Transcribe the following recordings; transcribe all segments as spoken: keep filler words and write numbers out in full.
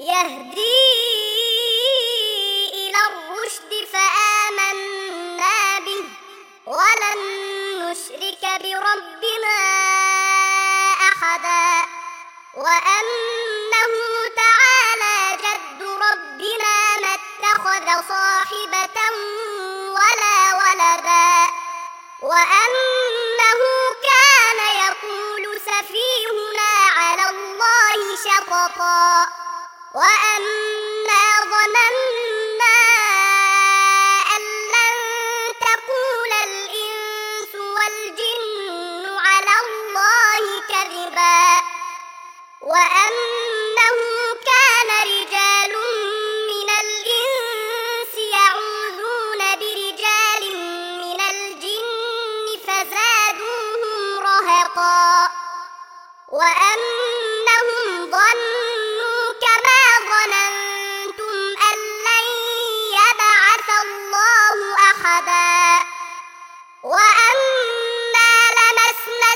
يهدي إلى الرشد فآمنا به ولن نشرك بربنا أحدا وأنه تعالى جد ربنا ما اتخذ صاحبة ولا ولدا وأنه كان يقول سفيهنا على الله شططا وأنا ظننا أن لن تقول الإنس والجن على الله كذبا وأنه كان رجال من الإنس يعوذون برجال من الجن فزادوهم رهقا وأنهم ظنوا كما ظننتم أن لن يبعث الله أحدا وأنا لمسنا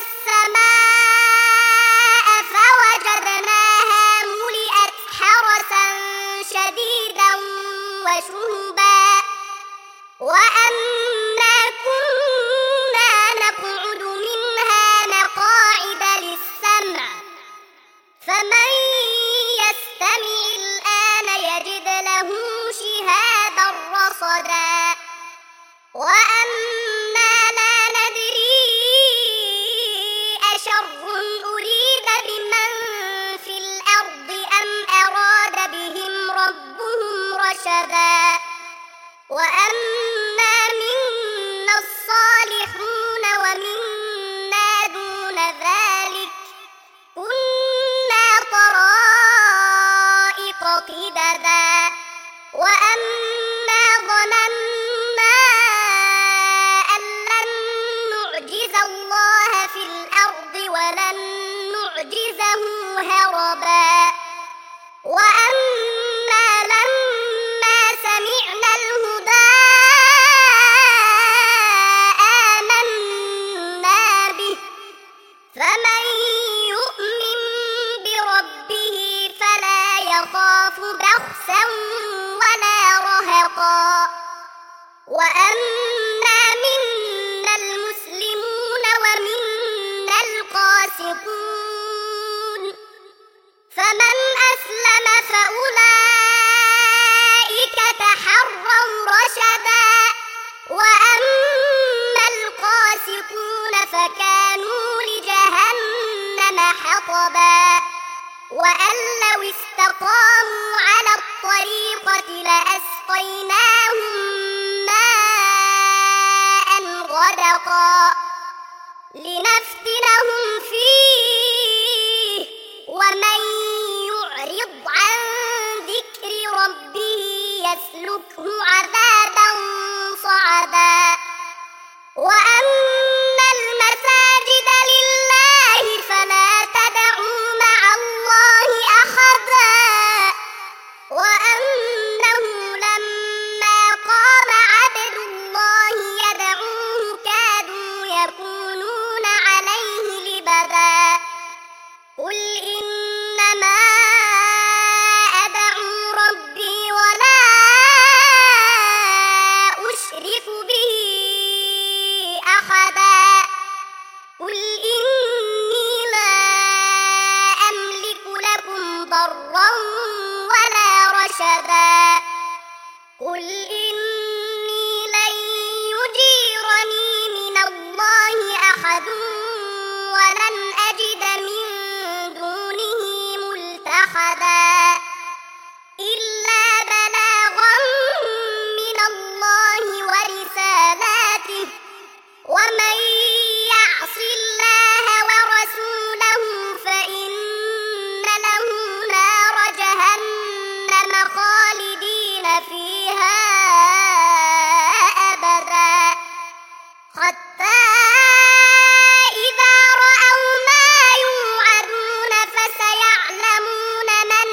السماء فوجدناها ملئت حرسا شديدا وشهبا وأنا كنا نقعد منها مقاعد للسمع فمن يستمع الآن يجد له شهابا رصدا وأنا لا ندري أشر أريد بمن في الأرض أم أراد بهم ربهم رشدا وأنا منا الصالحون ومنا دون ذلك كنا طرائق قددا وأنا ظننا أن لن نعجز الله في الأرض ولن نعجزه هربا وأنا لما سمعنا الهدى آمنا به فمن يؤمن بربه فلا يخاف بخسا ولا رهقا وأنا منا المسلمون ومنا القاسطون فمن أسلم فأولئك تحروا رشدا وأما القاسطون فكانوا لجهنم حطبا وأن لو استقاموا على الطريقة لأسقيناهم ماء غدقا لنفتنهم فيه ومن يعرض عن ذكر ربه يسلكه عذابا صعدا وأن المساجد لله فلا تدعوا مع الله أحدا وأنه لما قام عبد الله يدعوه كادوا يكونون عليه لبدا قل إنما أدعو ربي ولا أشرك به أحدا قل إني لا أملك لكم ضرا ولا رشدا قل إني لن يجيرني من الله أحد ولن أجد من دونه ملتحدا إلا بلاغا من الله ورسالاته ومن يعص الله ورسوله فإن له نار جهنم خالدين فيها أبدا حتى إذا رأوا ما يوعدون فسيعلمون من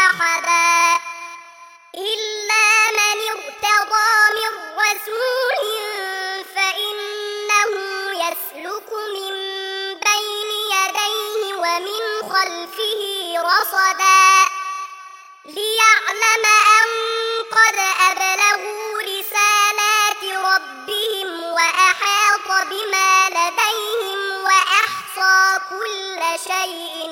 أحدا إلا من ارتضى من رسول فإنه يسلك من بين يديه ومن خلفه رصدا ليعلم أن قد أبلغوا رسالات ربهم وأحاط بما لديهم وأحصى كل شيء